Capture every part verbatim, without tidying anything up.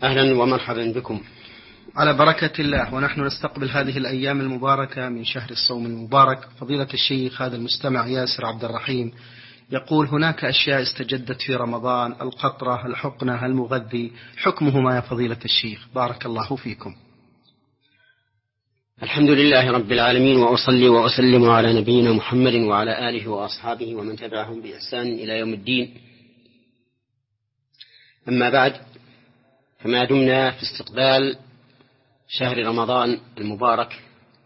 أهلا ومرحبا بكم على بركة الله. ونحن نستقبل هذه الأيام المباركة من شهر الصوم المبارك. فضيلة الشيخ، هذا المستمع ياسر عبد الرحيم يقول: هناك أشياء استجدت في رمضان، القطرة، الحقنة، المغذي، حكمهما يا فضيلة الشيخ؟ بارك الله فيكم. الحمد لله رب العالمين، وأصلي وأسلم على نبينا محمد وعلى آله وأصحابه ومن تبعهم بإحسان إلى يوم الدين. أما بعد، فما دمنا في استقبال شهر رمضان المبارك،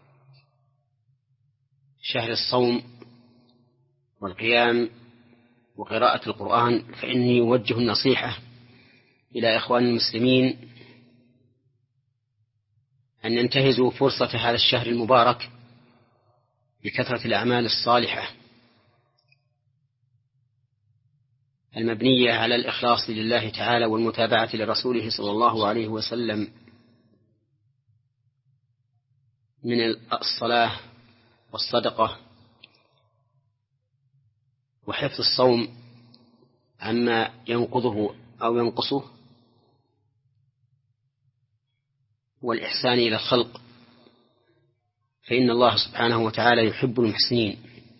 شهر الصوم والقيام وقراءة القرآن، فإني أوجه النصيحة إلى إخوان المسلمين أن ينتهزوا فرصة هذا الشهر المبارك بكثرة الأعمال الصالحة المبنية على الإخلاص لله تعالى والمتابعة لرسوله صلى الله عليه وسلم، من الصلاة والصدقة وحفظ الصوم عما ينقضه أو ينقصه، والإحسان إلى الخلق، فإن الله سبحانه وتعالى يحب المحسنين.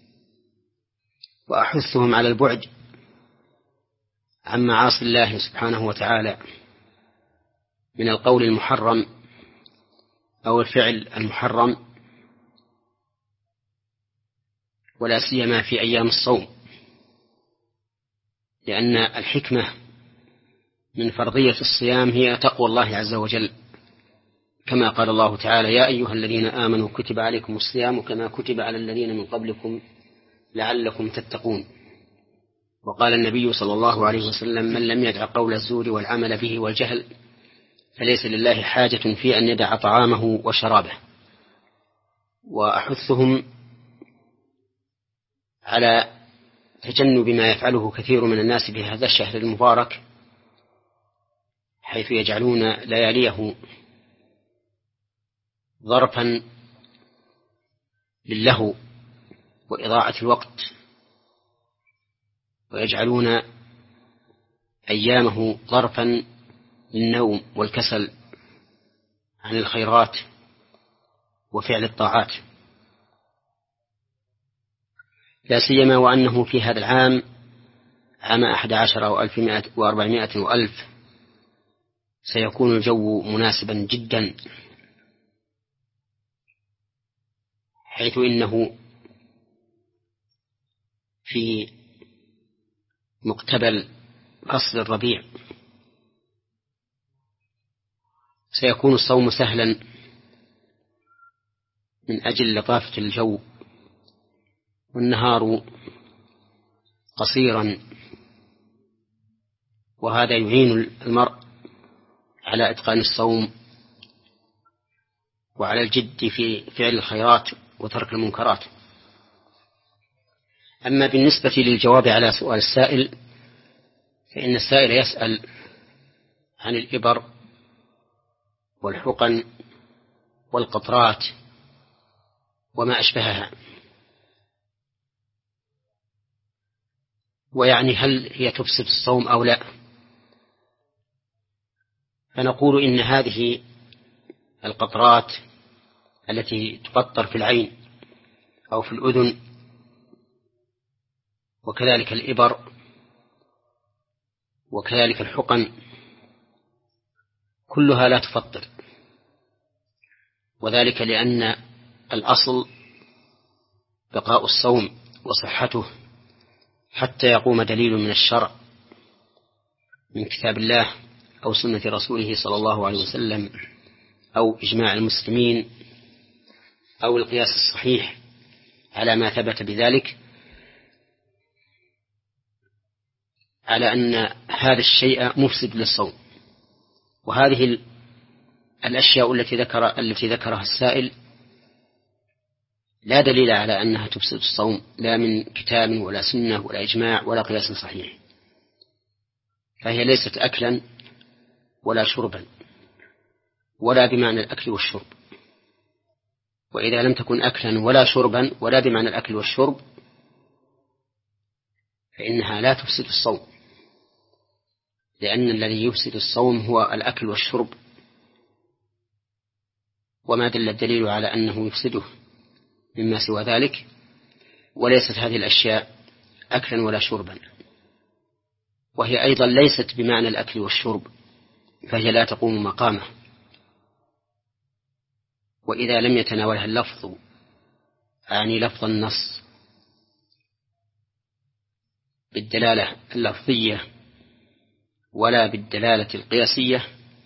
وأحثهم على البعد عن معاصي الله سبحانه وتعالى من القول المحرم أو الفعل المحرم، ولا سيما في أيام الصوم، لأن الحكمة من فرضية الصيام هي تقوى الله عز وجل، كما قال الله تعالى: يا أيها الذين آمنوا كتب عليكم الصيام كما كتب على الذين من قبلكم لعلكم تتقون. وقال النبي صلى الله عليه وسلم: من لم يدع قول الزور والعمل به والجهل فليس لله حاجة في أن يدع طعامه وشرابه. وأحثهم على تجنب ما يفعله كثير من الناس في هذا الشهر المبارك، حيث يجعلون لياليه ظرفا للهو وإضاعة الوقت، ويجعلون أيامه ظرفا للنوم والكسل عن الخيرات وفعل الطاعات، لا سيما وأنه في هذا العام، عام أحد عشر أو ألف وأربعمائة وألف، سيكون الجو مناسبا جدا، حيث إنه في مقتبل فصل الربيع، سيكون الصوم سهلا من أجل لطافة الجو، والنهار قصيرا، وهذا يعين المرء على إتقان الصوم وعلى الجد في فعل الخيرات وترك المنكرات. أما بالنسبة للجواب على سؤال السائل، فإن السائل يسأل عن الإبر والحقن والقطرات وما أشبهها، ويعني هل هي تفسد الصوم أو لا؟ فنقول إن هذه القطرات التي تقطر في العين أو في الأذن، وكذلك الإبر وكذلك الحقن، كلها لا تفطر، وذلك لأن الأصل بقاء الصوم وصحته حتى يقوم دليل من الشرع من كتاب الله أو سنة رسوله صلى الله عليه وسلم أو إجماع المسلمين أو القياس الصحيح على ما ثبت بذلك، على أن هذا الشيء مفسد للصوم. وهذه الأشياء التي ذكر التي ذكرها السائل لا دليل على أنها تفسد الصوم، لا من كتاب ولا سنة ولا إجماع ولا قياس صحيح، فهي ليست أكلا ولا شربا ولا بمعنى الأكل والشرب. وإذا لم تكن أكلا ولا شربا ولا بمعنى الأكل والشرب، فإنها لا تفسد الصوم، لأن الذي يفسد الصوم هو الأكل والشرب، وما دل الدليل على أنه يفسده مما سوى ذلك، وليست هذه الأشياء أكلا ولا شربا، وهي أيضا ليست بمعنى الأكل والشرب، فهي لا تقوم مقامه. وإذا لم يتناولها اللفظ، أعني لفظ النص بالدلالة اللفظية ولا بالدلالة القياسية،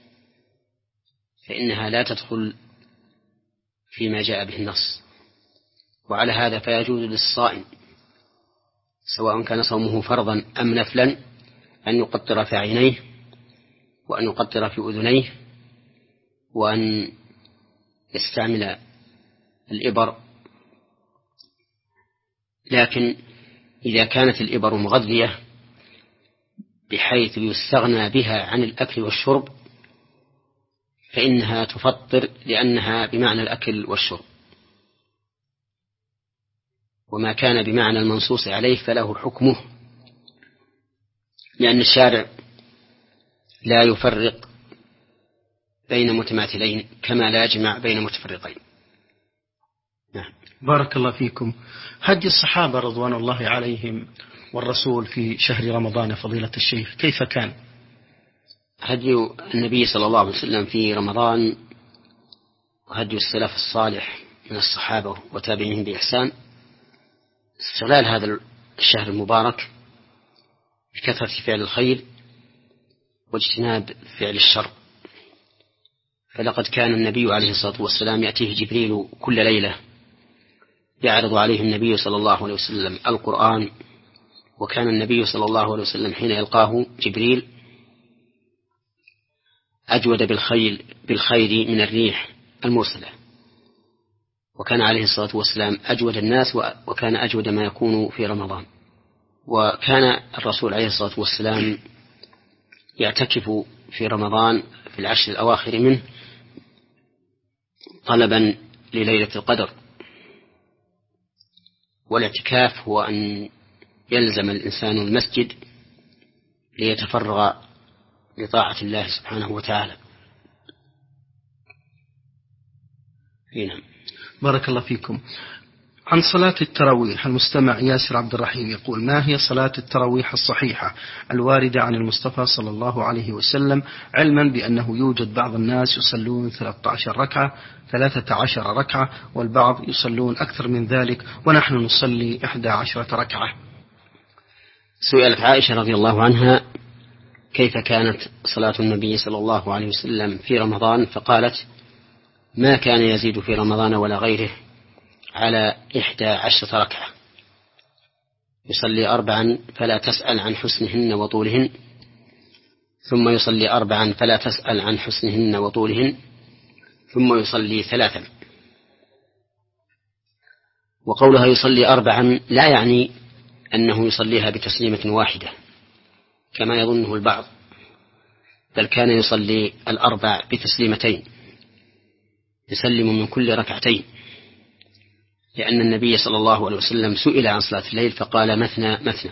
فإنها لا تدخل فيما جاء به النص. وعلى هذا فيجوز للصائم سواء كان صومه فرضا أم نفلا أن يقطر في عينيه، وأن يقطر في أذنيه، وأن يستعمل الإبر. لكن إذا كانت الإبر مغذية بحيث يستغنى بها عن الأكل والشرب فإنها تفطر، لأنها بمعنى الأكل والشرب. وما كان بمعنى المنصوص عليه فله حكمه، لأن الشارع لا يفرق بين متماثلين كما لا يجمع بين متفرقين. نعم. بارك الله فيكم. هدي الصحابة رضوان الله عليهم والرسول في شهر رمضان فضيلة الشيخ كيف كان؟ هدي النبي صلى الله عليه وسلم في رمضان وهدي السلف الصالح من الصحابة وتابعين بإحسان استغلال هذا الشهر المبارك بكثرة فعل الخير واجتناب فعل الشر. فلقد كان النبي عليه الصلاة والسلام يأتيه جبريل كل ليلة يعرض عليه النبي صلى الله عليه وسلم القرآن، وكان النبي صلى الله عليه وسلم حين يلقاه جبريل أجود بالخيل بالخير من الريح المرسلة، وكان عليه الصلاة والسلام أجود الناس، وكان أجود ما يكون في رمضان. وكان الرسول عليه الصلاة والسلام يعتكف في رمضان في العشر الأواخر منه طلبا لليلة القدر. والاعتكاف هو أن يلزم الإنسان المسجد ليتفرغ لطاعة الله سبحانه وتعالى. هنا. بارك الله فيكم. عن صلاة التراويح المستمع ياسر عبد الرحيم يقول: ما هي صلاة التراويح الصحيحة الواردة عن المصطفى صلى الله عليه وسلم، علما بأنه يوجد بعض الناس يصلون ثلاثة عشر ركعة ثلاثة عشر ركعة والبعض يصلون أكثر من ذلك، ونحن نصلي إحدى عشرة ركعة. سئلت عائشة رضي الله عنها كيف كانت صلاة النبي صلى الله عليه وسلم في رمضان، فقالت: ما كان يزيد في رمضان ولا غيره على إحدى عشرة ركعة، يصلي أربعا فلا تسأل عن حسنهن وطولهن، ثم يصلي أربعا فلا تسأل عن حسنهن وطولهن، ثم يصلي ثلاثا. وقولها يصلي أربعا لا يعني أنه يصليها بتسليمة واحدة كما يظنه البعض، بل كان يصلي الأربع بتسليمتين، يسلم من كل ركعتين، لأن النبي صلى الله عليه وسلم سئل عن صلاة الليل فقال: مثنى مثنى.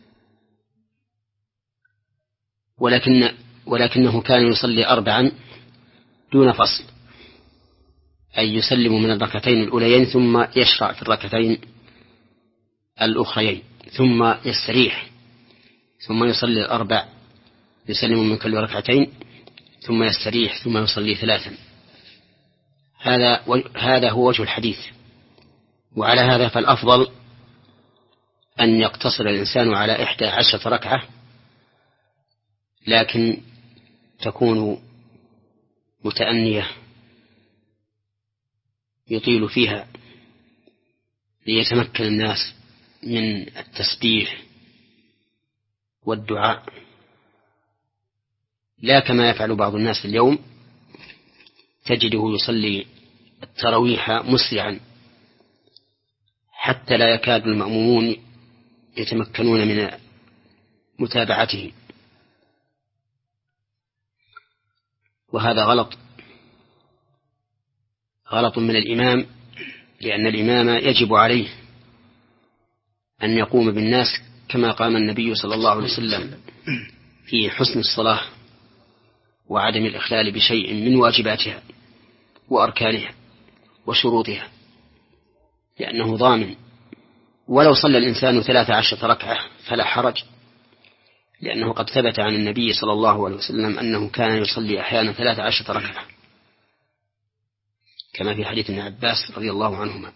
ولكن ولكنه كان يصلي أربعا دون فصل، أي يسلم من الركعتين الأوليين ثم يشرع في الركعتين الأخريين، ثم يستريح، ثم يصلي الأربع يسلم من كل ركعتين، ثم يستريح، ثم يصلي ثلاثا. هذا هذا هو وجه الحديث. وعلى هذا فالأفضل أن يقتصر الإنسان على إحدى عشرة ركعة، لكن تكون متأنية يطيل فيها ليتمكن الناس من التسبيح والدعاء، لا كما يفعل بعض الناس اليوم، تجده يصلي التراويح مسرعا حتى لا يكاد المأمومون يتمكنون من متابعته، وهذا غلط غلط من الإمام، لأن الإمام يجب عليه أن يقوم بالناس كما قام النبي صلى الله عليه وسلم في حسن الصلاة وعدم الإخلال بشيء من واجباتها وأركانها وشروطها، لأنه ضامن. ولو صلى الإنسان ثلاث عشرة ركعة فلا حرج، لأنه قد ثبت عن النبي صلى الله عليه وسلم أنه كان يصلي أحيانا ثلاث عشرة ركعة، كما في حديث ابن عباس رضي الله عنهما.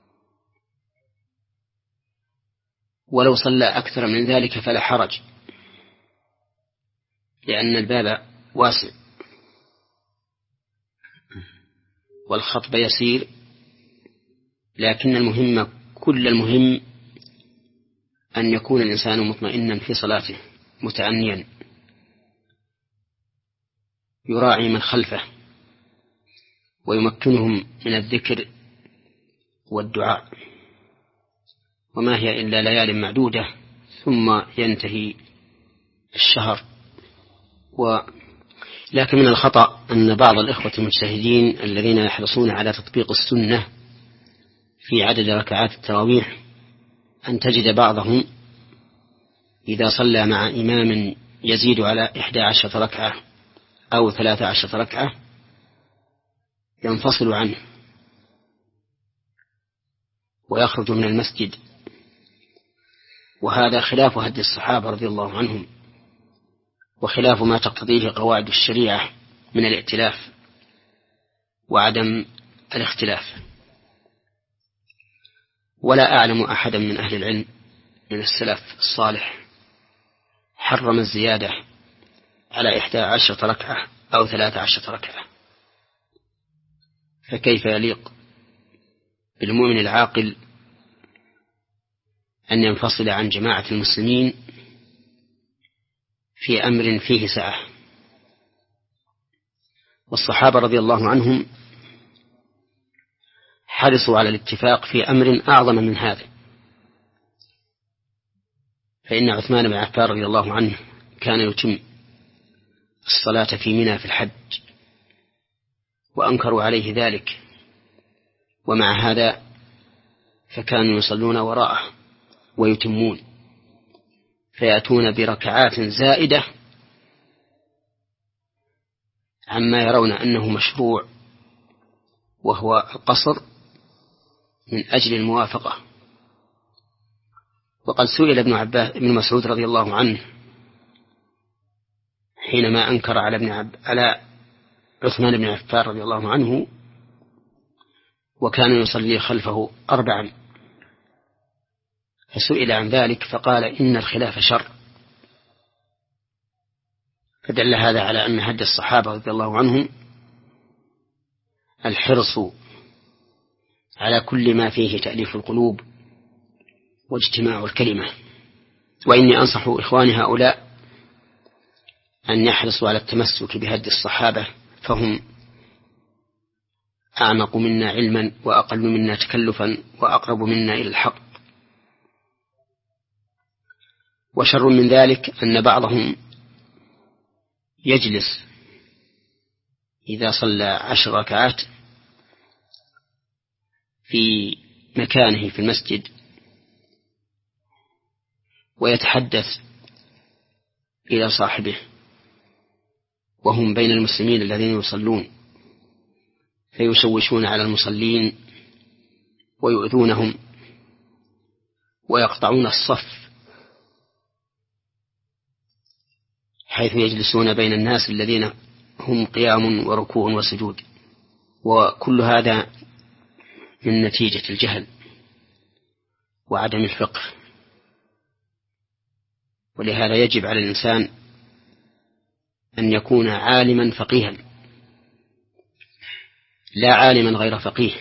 ولو صلى أكثر من ذلك فلا حرج، لأن الباب واسع والخطب يسير، لكن المهم كل المهم أن يكون الإنسان مطمئنا في صلاته متأنيا يراعي من خلفه ويمكنهم من الذكر والدعاء، وما هي إلا ليال معدودة ثم ينتهي الشهر. و لكن من الخطأ أن بعض الإخوة المجتهدين الذين يحرصون على تطبيق السنة في عدد ركعات التراويح أن تجد بعضهم إذا صلى مع إمام يزيد على إحدى عشرة ركعة أو ثلاثة عشرة ركعة ينفصل عنه ويخرج من المسجد، وهذا خلاف هدي الصحابة رضي الله عنهم، وخلاف ما تقتضيه قواعد الشريعة من الائتلاف وعدم الاختلاف. ولا أعلم أحدا من أهل العلم من السلف الصالح حرم الزيادة على إحدى عشرة ركعة أو ثلاثة عشرة ركعة، فكيف يليق بالمؤمن العاقل أن ينفصل عن جماعة المسلمين في أمر فيه سعة؟ والصحابة رضي الله عنهم حرصوا على الاتفاق في أمر أعظم من هذا، فإن عثمان بن عفان رضي الله عنه كان يتم الصلاة في منى في الحج وأنكروا عليه ذلك، ومع هذا فكانوا يصلون وراءه ويتمون، فيأتون بركعات زائدة عما يرون أنه مشروع وهو القصر من أجل الموافقة. وقد سئل ابن عباس ابن مسعود رضي الله عنه حينما أنكر على ابن عب على عثمان بن عفان رضي الله عنه وكان يصلي خلفه أربعا، فسئل عن ذلك فقال إن الخلاف شر، فدل هذا على أن هدي الصحابة رضي الله عنهم الحرص على كل ما فيه تأليف القلوب واجتماع الكلمة. وإني أنصح إخواني هؤلاء أن يحرصوا على التمسك بهدي الصحابة، فهم أعمق منا علما وأقل منا تكلفا وأقرب منا إلى الحق. وشر من ذلك أن بعضهم يجلس إذا صلى عشر ركعات في مكانه في المسجد ويتحدث إلى صاحبه وهم بين المسلمين الذين يصلون، فيشوشون على المصلين ويؤذونهم ويقطعون الصف، حيث يجلسون بين الناس الذين هم قيام وركوع وسجود. وكل هذا من نتيجة الجهل وعدم الفقه. ولهذا يجب على الإنسان أن يكون عالما فقيها لا عالما غير فقيه.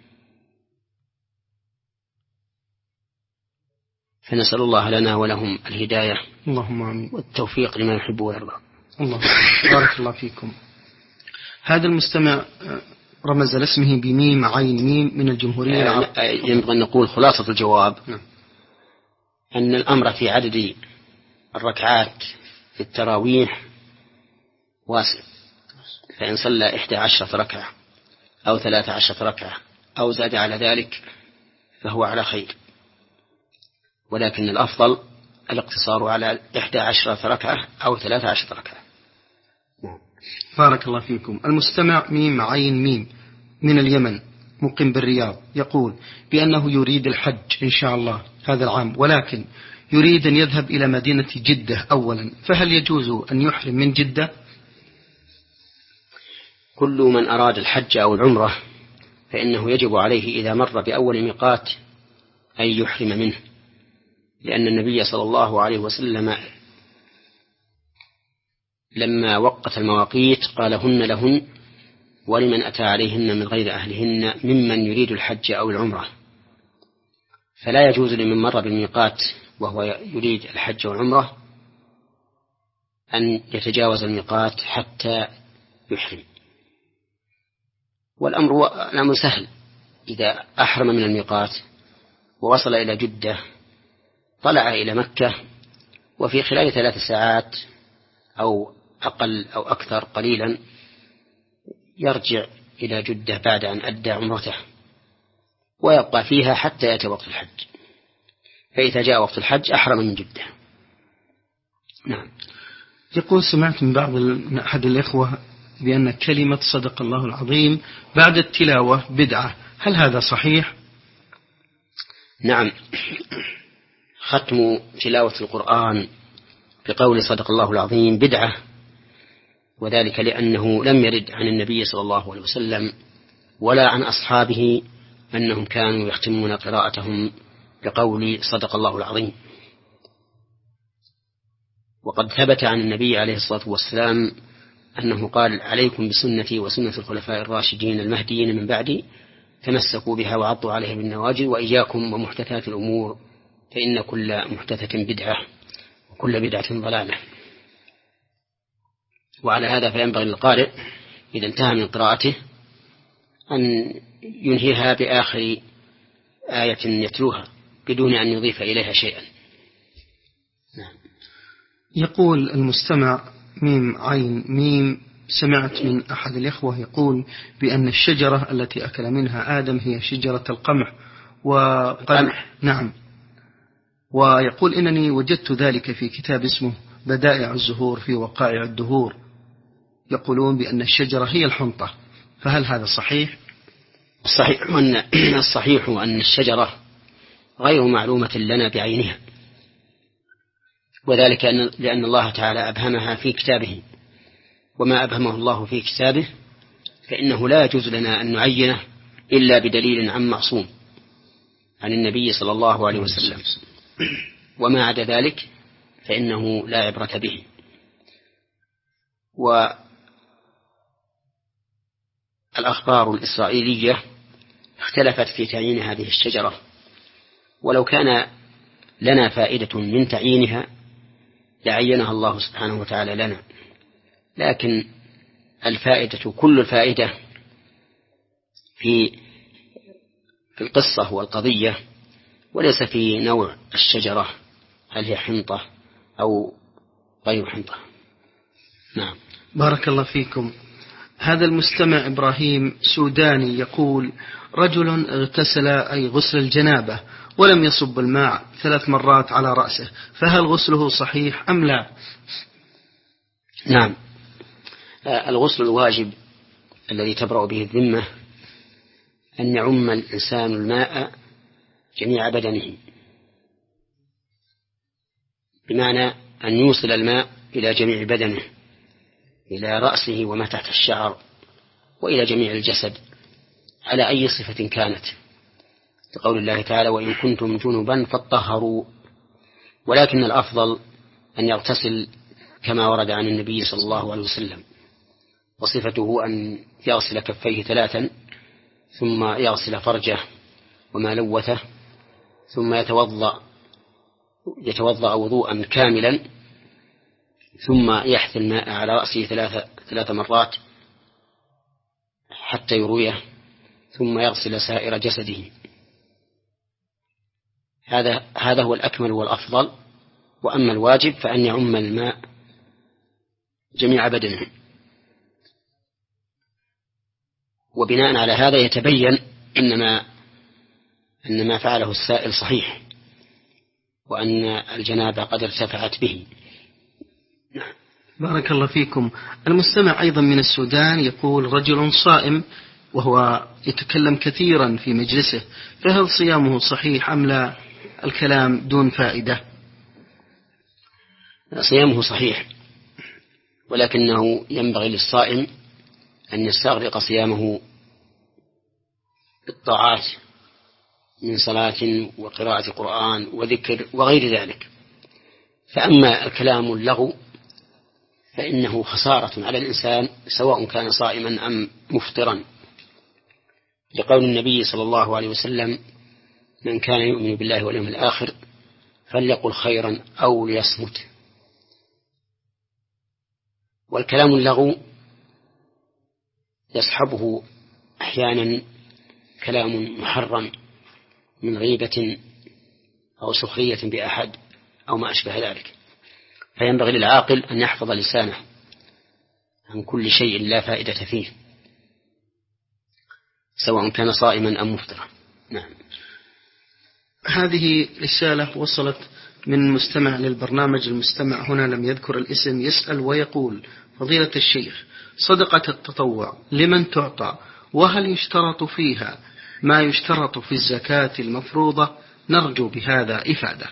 فنسأل الله لنا ولهم الهداية اللهم آمين والتوفيق لما يحب ويرضى. الله بارك الله فيكم. هذا المستمع رمز لاسمه بميم عين ميم من الجمهورية العربية. ينبغي أن نقول خلاصة الجواب أن الأمر في عدد الركعات في التراويح واسع، فإن صلى إحدى عشرة ركعة أو ثلاثة عشرة ركعة أو زاد على ذلك فهو على خير، ولكن الأفضل الاقتصار على إحدى عشرة ركعة أو ثلاثة عشرة ركعة. بارك الله فيكم. المستمع ميم عين ميم من اليمن مقيم بالرياض يقول بأنه يريد الحج إن شاء الله هذا العام، ولكن يريد أن يذهب إلى مدينة جدة أولا، فهل يجوز أن يحرم من جدة؟ كل من أراد الحج أو العمرة فإنه يجب عليه إذا مر بأول ميقات أن يحرم منه، لأن النبي صلى الله عليه وسلم لما وقت المواقيت قال هن لهن ولمن أتى عليهن من غير أهلهن ممن يريد الحج أو العمرة. فلا يجوز لمن مر بالميقات وهو يريد الحج والعمرة أن يتجاوز الميقات حتى يحرم. والأمر الأمر سهل، إذا أحرم من الميقات ووصل إلى جدة طلع إلى مكة، وفي خلال ثلاث ساعات أو أقل أو أكثر قليلا يرجع إلى جدة بعد أن أدى عمرته ويبقى فيها حتى يأتي وقت الحج، فإذا جاء وقت الحج أحرم من جدة. نعم. يقول سمعت من بعض من أحد الإخوة بأن كلمة صدق الله العظيم بعد التلاوة بدعة، هل هذا صحيح؟ نعم، ختم تلاوة القرآن بقول صدق الله العظيم بدعة، وذلك لأنه لم يرد عن النبي صلى الله عليه وسلم ولا عن أصحابه أنهم كانوا يختمون قراءتهم بقول صدق الله العظيم. وقد ثبت عن النبي عليه الصلاة والسلام أنه قال عليكم بسنتي وسنة الخلفاء الراشدين المهديين من بعدي تمسكوا بها وعضوا عليها بالنواجذ وإياكم ومحدثات الأمور فإن كل محدثة بدعة وكل بدعة ضلالة. وعلى هذا فينبغي للقارئ إذا انتهى من قراءته أن ينهيها بآخر آية يتلوها بدون أن يضيف إليها شيئا. نعم. يقول المستمع ميم عين ميم سمعت من أحد الإخوة يقول بأن الشجرة التي أكل منها آدم هي شجرة القمح وقد نعم، ويقول إنني وجدت ذلك في كتاب اسمه بدائع الزهور في وقائع الدهور، يقولون بأن الشجرة هي الحنطة، فهل هذا صحيح؟ الصحيح أن الصحيح أن الشجرة غير معلومة لنا بعينها، وذلك لأن الله تعالى أبهمها في كتابه، وما أبهمه الله في كتابه فإنه لا يجوز لنا أن نعينه إلا بدليل عن معصوم عن النبي صلى الله عليه وسلم، وما عدا ذلك فإنه لا عبرة به. والأخبار الإسرائيلية اختلفت في تعيين هذه الشجرة، ولو كان لنا فائدة من تعيينها لعينها الله سبحانه وتعالى لنا، لكن الفائدة كل الفائدة في القصة والقضية وليس في نوع الشجرة هل هي حنطة أو غير حنطة. نعم. بارك الله فيكم. هذا المستمع إبراهيم سوداني يقول رجل اغتسل أي غسل الجنابة ولم يصب الماء ثلاث مرات على رأسه، فهل غسله صحيح أم لا؟ نعم، الغسل الواجب الذي تبرأ به الذمة أن يعم الإنسان الماء جميع بدنه، بمعنى أن يوصل الماء إلى جميع بدنه، إلى رأسه وما تحت الشعر وإلى جميع الجسد على أي صفة كانت، لقول الله تعالى وإن كنتم جنبا فاطهروا. ولكن الأفضل أن يغتسل كما ورد عن النبي صلى الله عليه وسلم، وصفته أن يغسل كفيه ثلاثا ثم يغسل فرجه وما لوثه ثم يتوضأ يتوضأ وضوءا كاملا ثم يحث الماء على رأسه ثلاث ثلاث مرات حتى يرويه ثم يغسل سائر جسده. هذا هذا هو الأكمل والأفضل. وأما الواجب فأن يعم الماء جميع بدنه. وبناء على هذا يتبين أن ما أن ما فعله السائل صحيح، وأن الجنابة قد ارتفعت به. نعم. بارك الله فيكم. المستمع أيضا من السودان يقول: رجل صائم وهو يتكلم كثيرا في مجلسه، فهل صيامه صحيح أم لا؟ الكلام دون فائدة. صيامه صحيح، ولكنه ينبغي للصائم أن يستغرق صيامه بالطاعات من صلاة وقراءة قرآن وذكر وغير ذلك. فأما الكلام اللغو فإنه خسارة على الإنسان سواء كان صائما أم مفطرا، لقول النبي صلى الله عليه وسلم: من كان يؤمن بالله واليوم الآخر فليقل خيرا أو ليصمت. والكلام اللغو يصحبه أحيانا كلام محرم من غيبة أو سخرية بأحد أو ما أشبه ذلك، فينبغي للعاقل أن يحفظ لسانه عن كل شيء لا فائدة فيه سواء كان صائما أم مفطرا. نعم. هذه رسالة وصلت من مستمع للبرنامج. المستمع هنا لم يذكر الاسم، يسأل ويقول: فضيلة الشيخ، صدقة التطوع لمن تعطى؟ وهل يشترط فيها ما يشترط في الزكاة المفروضة؟ نرجو بهذا إفادة.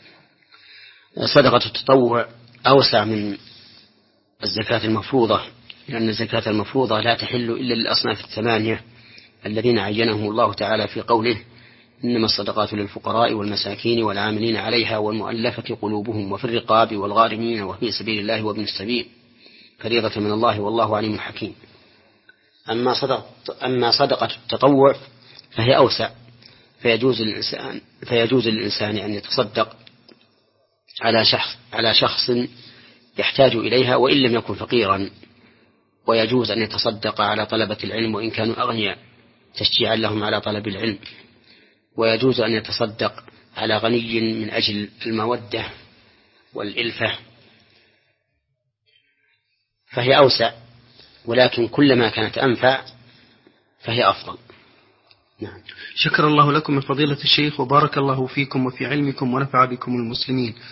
صدقة التطوع أوسع من الزكاة المفروضة، لأن الزكاة المفروضة لا تحل إلا للأصناف الثمانية الذين عينهم الله تعالى في قوله: إنما الصدقات للفقراء والمساكين والعاملين عليها والمؤلفة قلوبهم وفي الرقاب والغارمين وفي سبيل الله وابن السبيل فريضة من الله والله عليم حكيم. أما صدقة, أما صدقة التطوع فهي أوسع، فيجوز للإنسان, فيجوز للإنسان أن يتصدق على شخص, على شخص يحتاج إليها وإن لم يكن فقيرا، ويجوز أن يتصدق على طلبة العلم وإن كانوا أغنياء تشجيعا لهم على طلب العلم، ويجوز أن يتصدق على غني من أجل المودة والإلفة، فهي أوسع، ولكن كلما كانت أنفع فهي أفضل. نعم. شكر الله لكم من فضيلة الشيخ، وبارك الله فيكم وفي علمكم ونفع بكم المسلمين.